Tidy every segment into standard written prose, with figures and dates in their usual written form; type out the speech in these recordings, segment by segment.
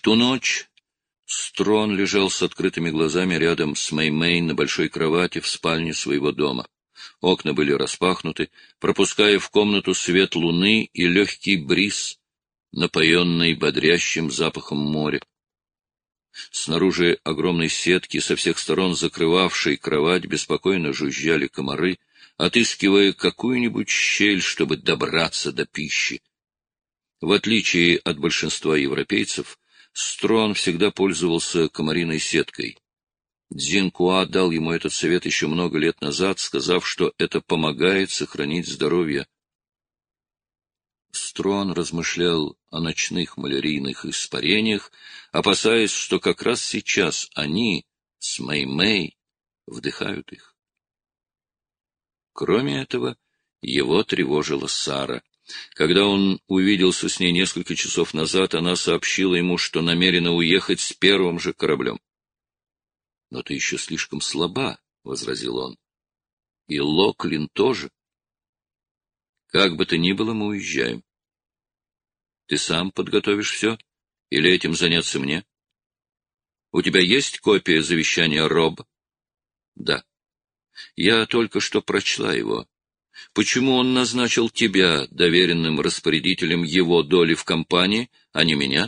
ту ночь Строн лежал с открытыми глазами рядом с Мэй-Мэй на большой кровати в спальне своего дома. Окна были распахнуты, пропуская в комнату свет луны и легкий бриз, напоенный бодрящим запахом моря. Снаружи огромной сетки, со всех сторон закрывавшей кровать, беспокойно жужжали комары, отыскивая какую-нибудь щель, чтобы добраться до пищи. В отличие от большинства европейцев, Строн всегда пользовался комариной сеткой. Дзинкуа дал ему этот совет еще много лет назад, сказав, что это помогает сохранить здоровье. Строн размышлял о ночных малярийных испарениях, опасаясь, что как раз сейчас они с Мэй-Мэй вдыхают их. Кроме этого, его тревожила Сара. Когда он увиделся с ней несколько часов назад, она сообщила ему, что намерена уехать с первым же кораблем. — Но ты еще слишком слаба, — возразил он. — И Локлин тоже. Как бы то ни было, мы уезжаем. Ты сам подготовишь все? Или этим заняться мне? У тебя есть копия завещания Роб? Да. Я только что прочла его. Почему он назначил тебя доверенным распорядителем его доли в компании, а не меня?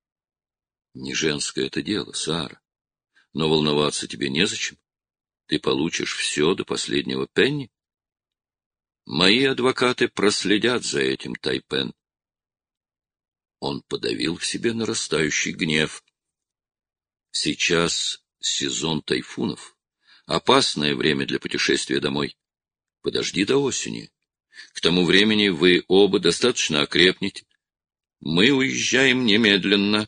Не женское это дело, Сара. Но волноваться тебе незачем. Ты получишь все до последнего пенни. Мои адвокаты проследят за этим, Тайпен. Он подавил в себе нарастающий гнев. Сейчас сезон тайфунов. Опасное время для путешествия домой. Подожди до осени. К тому времени вы оба достаточно окрепнете. Мы уезжаем немедленно.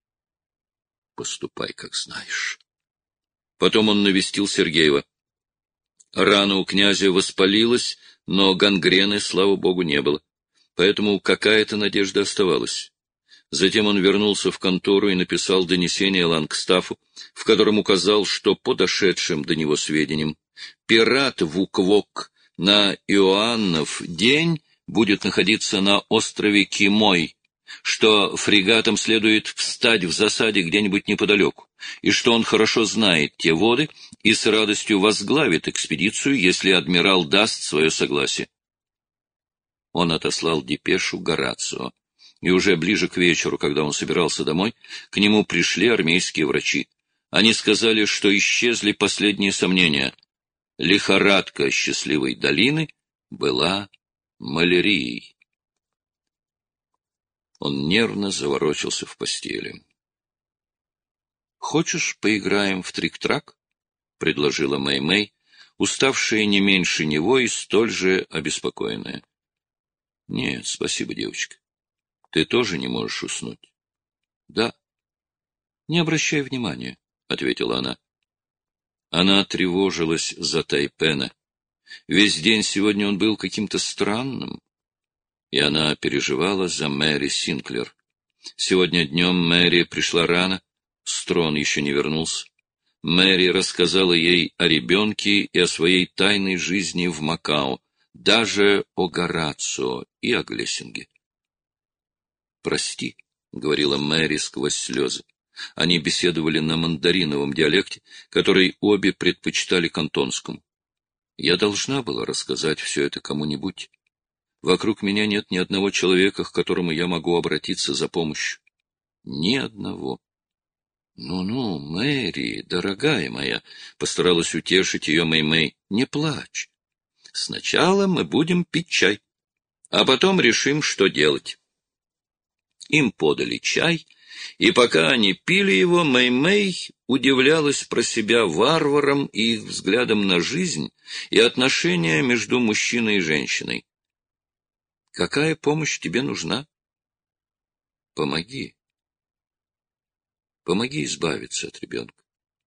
Поступай, как знаешь. Потом он навестил Сергеева. Рана у князя воспалилась, но гангрены, слава богу, не было. Поэтому какая-то надежда оставалась. Затем он вернулся в контору и написал донесение Лангстафу, в котором указал, что по дошедшим до него сведениям пират Вуквок на Иоаннов день будет находиться на острове Кимой, что фрегатам следует встать в засаде где-нибудь неподалеку, и что он хорошо знает те воды и с радостью возглавит экспедицию, если адмирал даст свое согласие. Он отослал депешу Горацио. И уже ближе к вечеру, когда он собирался домой, к нему пришли армейские врачи. Они сказали, что исчезли последние сомнения. Лихорадка счастливой долины была малярией. Он нервно заворочился в постели. — Хочешь, поиграем в трик-трак? — предложила Мэй-Мэй, уставшая не меньше него и столь же обеспокоенная. — Нет, спасибо, девочка. Ты тоже не можешь уснуть? — Да. — Не обращай внимания, — ответила она. Она тревожилась за Тайпена. Весь день сегодня он был каким-то странным, и она переживала за Мэри Синклер. Сегодня днем Мэри пришла рано, Строн еще не вернулся. Мэри рассказала ей о ребенке и о своей тайной жизни в Макао, даже о Горацио и о Глессинге. «Прости», — говорила Мэри сквозь слезы. Они беседовали на мандариновом диалекте, который обе предпочитали кантонскому. «Я должна была рассказать все это кому-нибудь. Вокруг меня нет ни одного человека, к которому я могу обратиться за помощью. Ни одного». «Ну-ну, Мэри, дорогая моя», — постаралась утешить ее Мэй-Мэй, — «не плачь. Сначала мы будем пить чай, а потом решим, что делать». Им подали чай, и пока они пили его, Мэй-Мэй удивлялась про себя варварам и их взглядом на жизнь и отношения между мужчиной и женщиной. «Какая помощь тебе нужна? Помоги. Помоги избавиться от ребенка.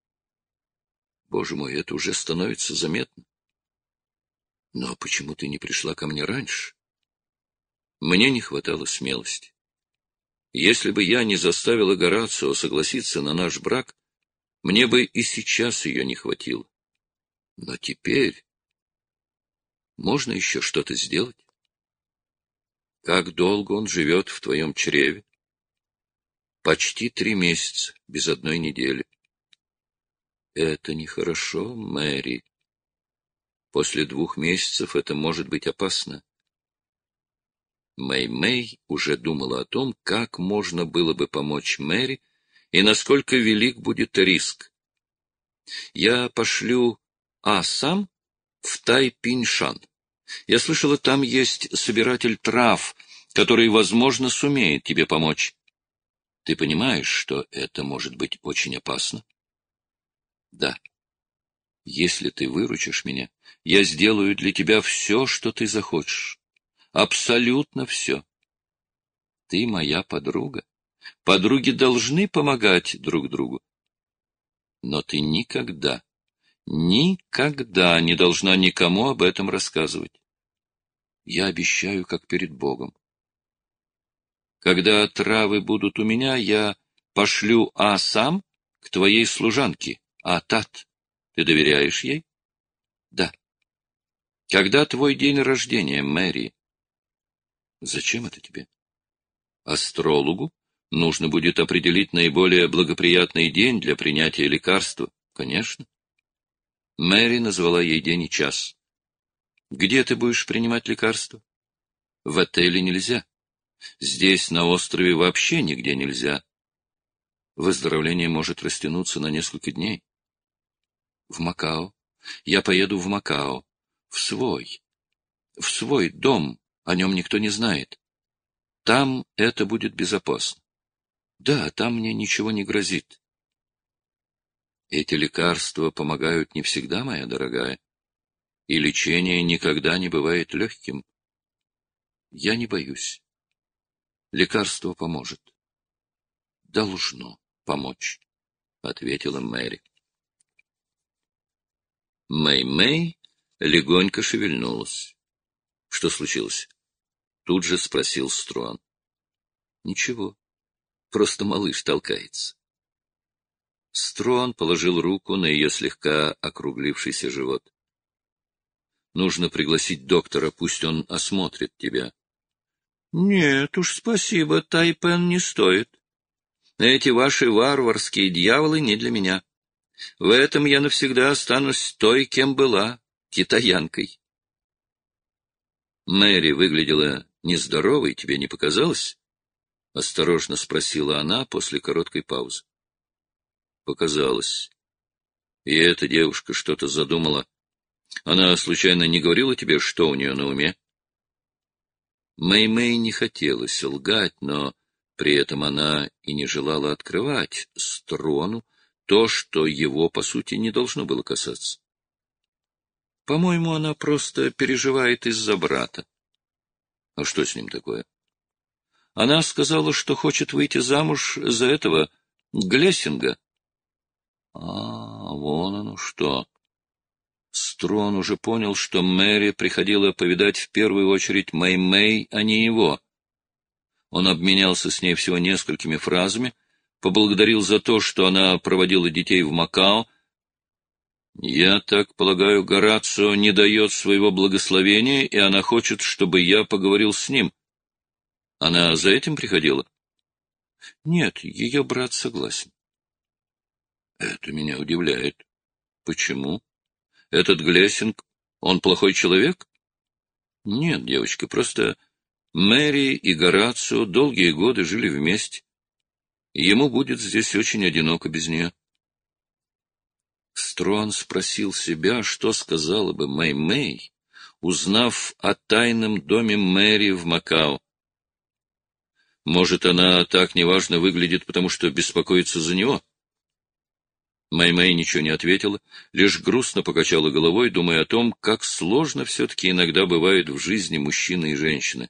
Боже мой, это уже становится заметно. Но почему ты не пришла ко мне раньше? Мне не хватало смелости. Если бы я не заставила Горацио согласиться на наш брак, мне бы и сейчас ее не хватило. Но теперь можно еще что-то сделать? Как долго он живет в твоем чреве? Почти 3 месяца, без одной недели. Это нехорошо, Мэри. После 2 месяцев это может быть опасно. Мэй-Мэй уже думала о том, как можно было бы помочь Мэри и насколько велик будет риск. Я пошлю сам в Тайпиньшан. Я слышала, там есть собиратель трав, который, возможно, сумеет тебе помочь. Ты понимаешь, что это может быть очень опасно? Да. Если ты выручишь меня, я сделаю для тебя все, что ты захочешь. Абсолютно все. Ты моя подруга. Подруги должны помогать друг другу. Но ты никогда не должна никому об этом рассказывать. Я обещаю, как перед Богом. Когда травы будут у меня, я пошлю сам к твоей служанке, Тат. Ты доверяешь ей? Да. Когда твой день рождения, Мэри? Зачем это тебе? Астрологу нужно будет определить наиболее благоприятный день для принятия лекарства. Конечно. Мэри назвала ей день и час. Где ты будешь принимать лекарство? В отеле нельзя. Здесь, на острове, вообще нигде нельзя. Выздоровление может растянуться на несколько дней. В Макао. Я поеду в Макао. В свой дом. О нем никто не знает. Там это будет безопасно. Да, там мне ничего не грозит. Эти лекарства помогают не всегда, моя дорогая. И лечение никогда не бывает легким. Я не боюсь. Лекарство поможет. Должно помочь, — ответила Мэри. Мэй-Мэй легонько шевельнулась. — Что случилось? — тут же спросил Струан. — Ничего, просто малыш толкается. Струан положил руку на ее слегка округлившийся живот. — Нужно пригласить доктора, пусть он осмотрит тебя. — Нет уж, спасибо, Тайпен не стоит. Эти ваши варварские дьяволы не для меня. В этом я навсегда останусь той, кем была, китаянкой. Мэри выглядела нездоровой, тебе не показалось? — осторожно спросила она после короткой паузы. Показалось. И эта девушка что-то задумала. Она, случайно, не говорила тебе, что у нее на уме? Мэй-Мэй не хотелось лгать, но при этом она и не желала открывать Струану то, что его, по сути, не должно было касаться. По-моему, она просто переживает из-за брата. А что с ним такое? Она сказала, что хочет выйти замуж за этого Глессинга. Вон оно что. Струан уже понял, что Мэри приходила повидать в первую очередь Мэй-Мэй, а не его. Он обменялся с ней всего несколькими фразами, поблагодарил за то, что она проводила детей в Макао. «Я так полагаю, Горацио не дает своего благословения, и она хочет, чтобы я поговорил с ним. Она за этим приходила?» «Нет, ее брат согласен». «Это меня удивляет. Почему? Этот Глессинг, он плохой человек?» «Нет, девочка, просто Мэри и Горацио долгие годы жили вместе. Ему будет здесь очень одиноко без нее». Струан спросил себя, что сказала бы Мэй-Мэй, узнав о тайном доме Мэри в Макао. Может, она так неважно выглядит, потому что беспокоится за него? Мэй-Мэй ничего не ответила, лишь грустно покачала головой, думая о том, как сложно все-таки иногда бывает в жизни мужчины и женщины.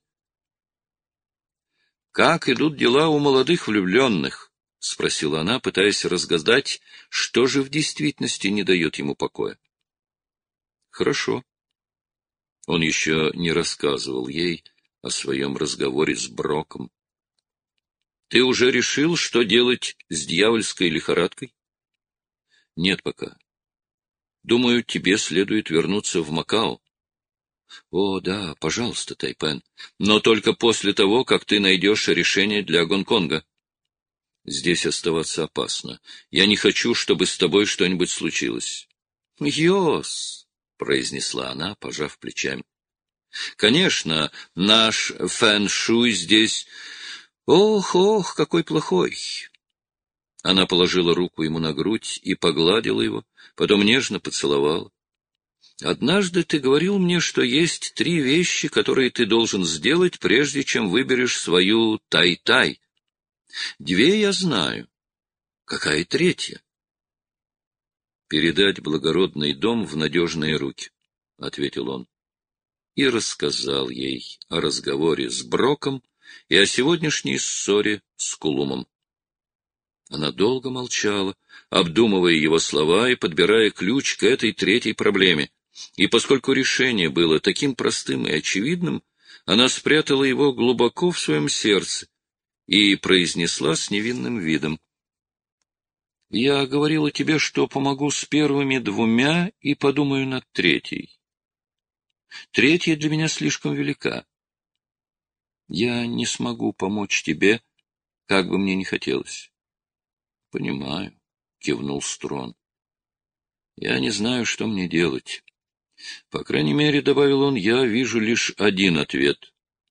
«Как идут дела у молодых влюбленных?» — спросила она, пытаясь разгадать, что же в действительности не дает ему покоя. «Хорошо». Он еще не рассказывал ей о своем разговоре с Броком. «Ты уже решил, что делать с дьявольской лихорадкой?» «Нет пока. Думаю, тебе следует вернуться в Макао». «О, да, пожалуйста, Тайпен, но только после того, как ты найдешь решение для Гонконга. Здесь оставаться опасно. Я не хочу, чтобы с тобой что-нибудь случилось. — Йос, — произнесла она, пожав плечами. — Конечно, наш фэн-шуй здесь... Ох, ох, какой плохой! Она положила руку ему на грудь и погладила его, потом нежно поцеловала. — Однажды ты говорил мне, что есть 3 вещи, которые ты должен сделать, прежде чем выберешь свою тай-тай. 2 я знаю. Какая 3? — Передать благородный дом в надежные руки, — ответил он. И рассказал ей о разговоре с Броком и о сегодняшней ссоре с Кулумом. Она долго молчала, обдумывая его слова и подбирая ключ к этой 3 проблеме. И поскольку решение было таким простым и очевидным, она спрятала его глубоко в своем сердце и произнесла с невинным видом: — Я говорила тебе, что помогу с первыми 2 и подумаю над 3. 3 для меня слишком велика. Я не смогу помочь тебе, как бы мне ни хотелось. — Понимаю, — кивнул Строн. — Я не знаю, что мне делать. По крайней мере, — добавил он, — я вижу лишь один ответ.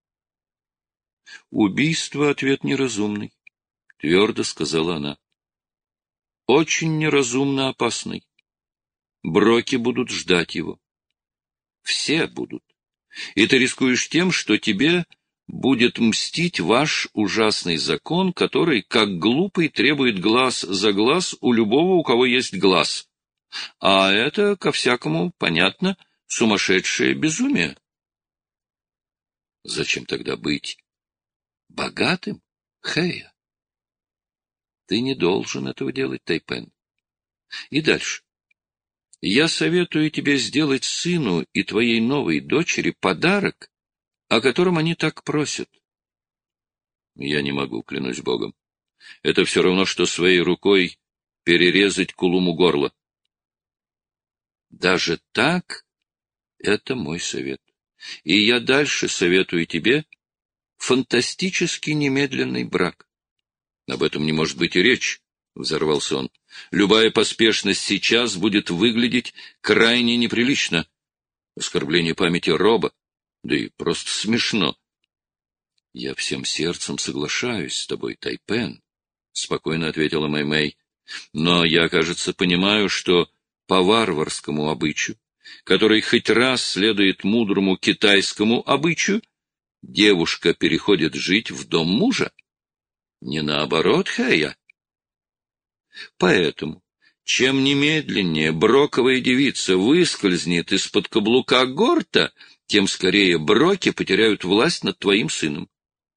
— Убийство — ответ неразумный, — твердо сказала она. — Очень неразумно опасный. Броки будут ждать его. Все будут. И ты рискуешь тем, что тебе будет мстить ваш ужасный закон, который, как глупый, требует глаз за глаз у любого, у кого есть глаз. А это, ко всякому, понятно, сумасшедшее безумие. Зачем тогда быть богатым, Хэя? Ты не должен этого делать, Тайпен. И дальше. Я советую тебе сделать сыну и твоей новой дочери подарок, о котором они так просят. Я не могу, клянусь Богом. Это все равно, что своей рукой перерезать Кулуму горло. Даже так это мой совет. И я дальше советую тебе фантастически немедленный брак. Об этом не может быть и речи, — взорвался он. Любая поспешность сейчас будет выглядеть крайне неприлично. Оскорбление памяти Роба, да и просто смешно. — Я всем сердцем соглашаюсь с тобой, Тайпен, — спокойно ответила Мэй-Мэй. — Но я, кажется, понимаю, что по варварскому обычаю, который хоть раз следует мудрому китайскому обычаю, девушка переходит жить в дом мужа. Не наоборот, Хэя. Поэтому, чем немедленнее броковая девица выскользнет из-под каблука Горта, тем скорее броки потеряют власть над твоим сыном.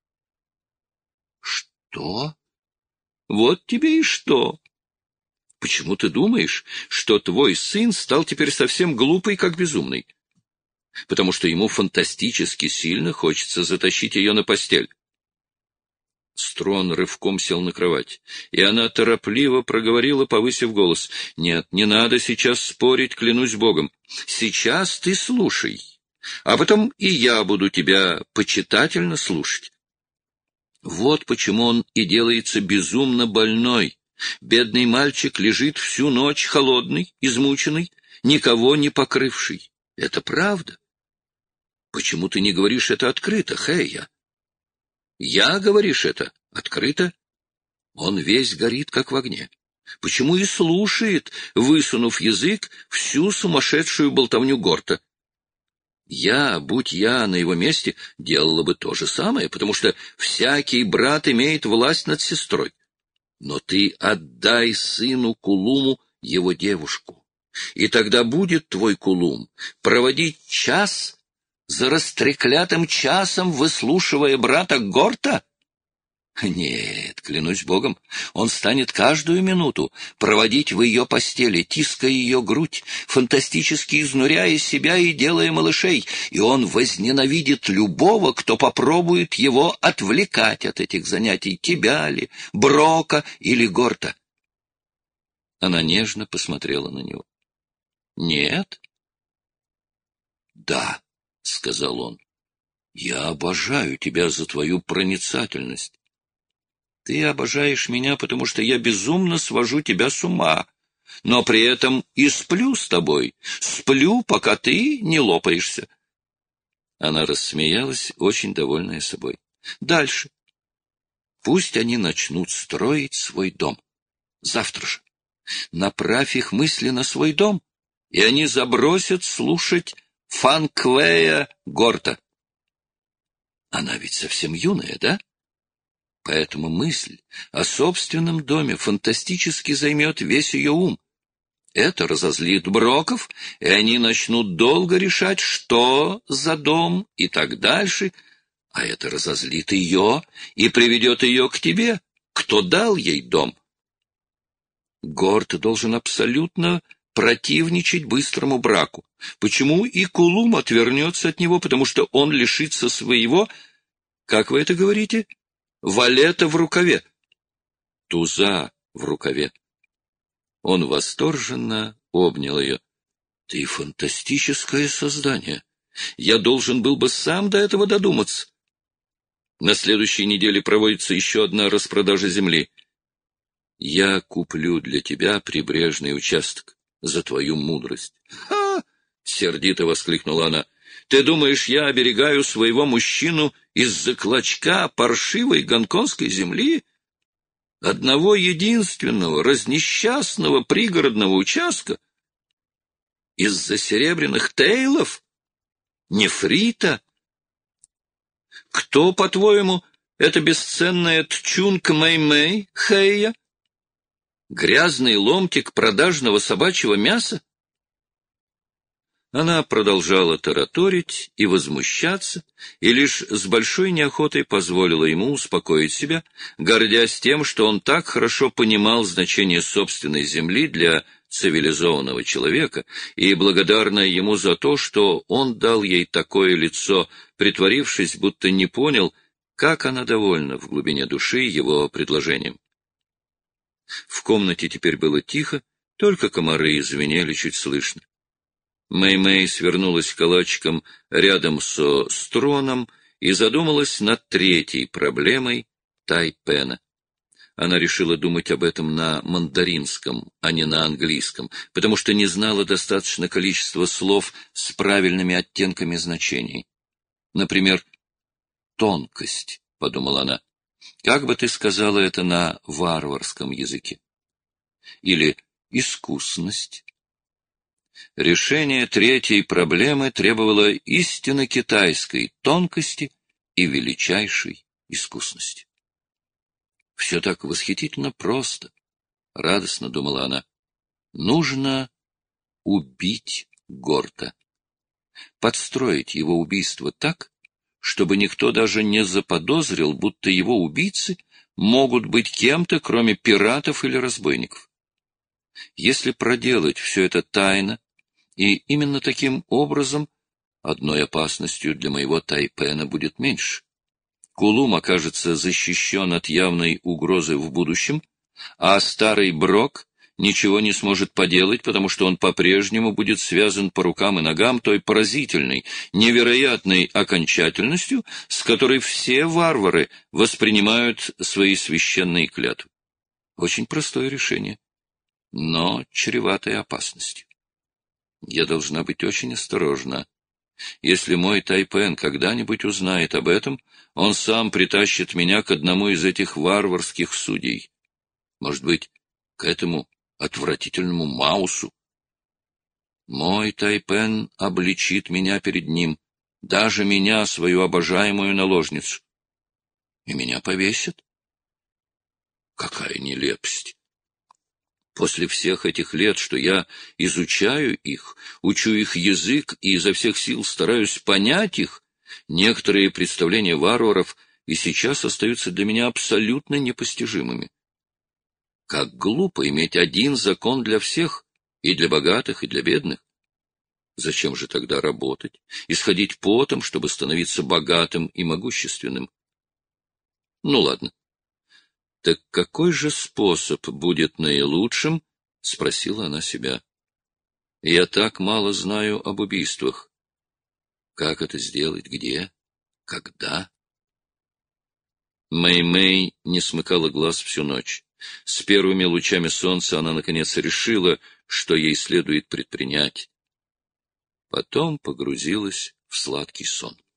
Что? Вот тебе и что. Почему ты думаешь, что твой сын стал теперь совсем глупый, как безумный? Потому что ему фантастически сильно хочется затащить ее на постель. Строн рывком сел на кровать, и она торопливо проговорила, повысив голос: — Нет, не надо сейчас спорить, клянусь Богом. Сейчас ты слушай, а потом и я буду тебя почитательно слушать. Вот почему он и делается безумно больной. Бедный мальчик лежит всю ночь холодный, измученный, никого не покрывший. Это правда. Почему ты не говоришь это открыто, Хэя? Я, говоришь это, открыто? Он весь горит, как в огне. Почему и слушает, высунув язык, всю сумасшедшую болтовню Горта? Я, будь я на его месте, делала бы то же самое, потому что всякий брат имеет власть над сестрой. Но ты отдай сыну Кулуму его девушку, и тогда будет твой Кулум проводить час за растреклятым часом, выслушивая брата Горта? Нет, клянусь Богом, он станет каждую минуту проводить в ее постели, тиская ее грудь, фантастически изнуряя себя и делая малышей, и он возненавидит любого, кто попробует его отвлекать от этих занятий, тебя ли, Брока или Горта. Она нежно посмотрела на него. — Нет? — Да, — сказал он, — я обожаю тебя за твою проницательность. Ты обожаешь меня, потому что я безумно свожу тебя с ума, но при этом и сплю с тобой, сплю, пока ты не лопаешься. Она рассмеялась, очень довольная собой. Дальше. Пусть они начнут строить свой дом. Завтра же. Направь их мысли на свой дом, и они забросят слушать Фанквея Горта. Она ведь совсем юная, да? Поэтому мысль о собственном доме фантастически займет весь ее ум. Это разозлит Броков, и они начнут долго решать, что за дом и так дальше, а это разозлит ее и приведет ее к тебе, кто дал ей дом. Горт должен абсолютно противничать быстрому браку. Почему и Кулум отвернется от него? Потому что он лишится своего, как вы это говорите, валета в рукаве, туза в рукаве. Он восторженно обнял ее. Ты фантастическое создание. Я должен был бы сам до этого додуматься. На следующей неделе проводится еще одна распродажа земли. Я куплю для тебя прибрежный участок за твою мудрость. «Ха!» — сердито воскликнула она. «Ты думаешь, я оберегаю своего мужчину из-за клочка паршивой гонконгской земли? Одного единственного, разнесчастного пригородного участка? Из-за серебряных тейлов? Нефрита? Кто, по-твоему, это бесценная тчунка Мэй-Мэй, Хэйя? Грязный ломтик продажного собачьего мяса?» Она продолжала тараторить и возмущаться, и лишь с большой неохотой позволила ему успокоить себя, гордясь тем, что он так хорошо понимал значение собственной земли для цивилизованного человека, и благодарная ему за то, что он дал ей такое лицо, притворившись, будто не понял, как она довольна в глубине души его предложением. В комнате теперь было тихо, только комары звенели чуть слышно. Мэй-Мэй свернулась калачиком рядом со Строном и задумалась над третьей проблемой Тайпена. Она решила думать об этом на мандаринском, а не на английском, потому что не знала достаточно количества слов с правильными оттенками значений. Например, «тонкость», — подумала она. Как бы ты сказала это на варварском языке? Или искусность? Решение третьей проблемы требовало истинно китайской тонкости и величайшей искусности. Все так восхитительно просто, радостно думала она. Нужно убить Горта, подстроить его убийство так, чтобы никто даже не заподозрил, будто его убийцы могут быть кем-то, кроме пиратов или разбойников. Если проделать все это тайно, и именно таким образом, одной опасностью для моего Тайпена будет меньше. Кулум окажется защищен от явной угрозы в будущем, а старый Брок ничего не сможет поделать, потому что он по-прежнему будет связан по рукам и ногам той поразительной, невероятной окончательностью, с которой все варвары воспринимают свои священные клятвы. Очень простое решение, но чреватое опасностью. Я должна быть очень осторожна. Если мой Тайпен когда-нибудь узнает об этом, он сам притащит меня к одному из этих варварских судей. Может быть, к этому отвратительному Маусу. Мой Тайпен обличит меня перед ним, даже меня, свою обожаемую наложницу. И меня повесят? Какая нелепость! После всех этих лет, что я изучаю их, учу их язык и изо всех сил стараюсь понять их, некоторые представления варваров и сейчас остаются для меня абсолютно непостижимыми. Как глупо иметь один закон для всех, и для богатых, и для бедных. Зачем же тогда работать, исходить потом, чтобы становиться богатым и могущественным? Ну ладно. Так какой же способ будет наилучшим? — спросила она себя. Я так мало знаю об убийствах. Как это сделать? Где? Когда? Мэй-Мэй не смыкала глаз всю ночь. С первыми лучами солнца она, наконец, решила, что ей следует предпринять. Потом погрузилась в сладкий сон.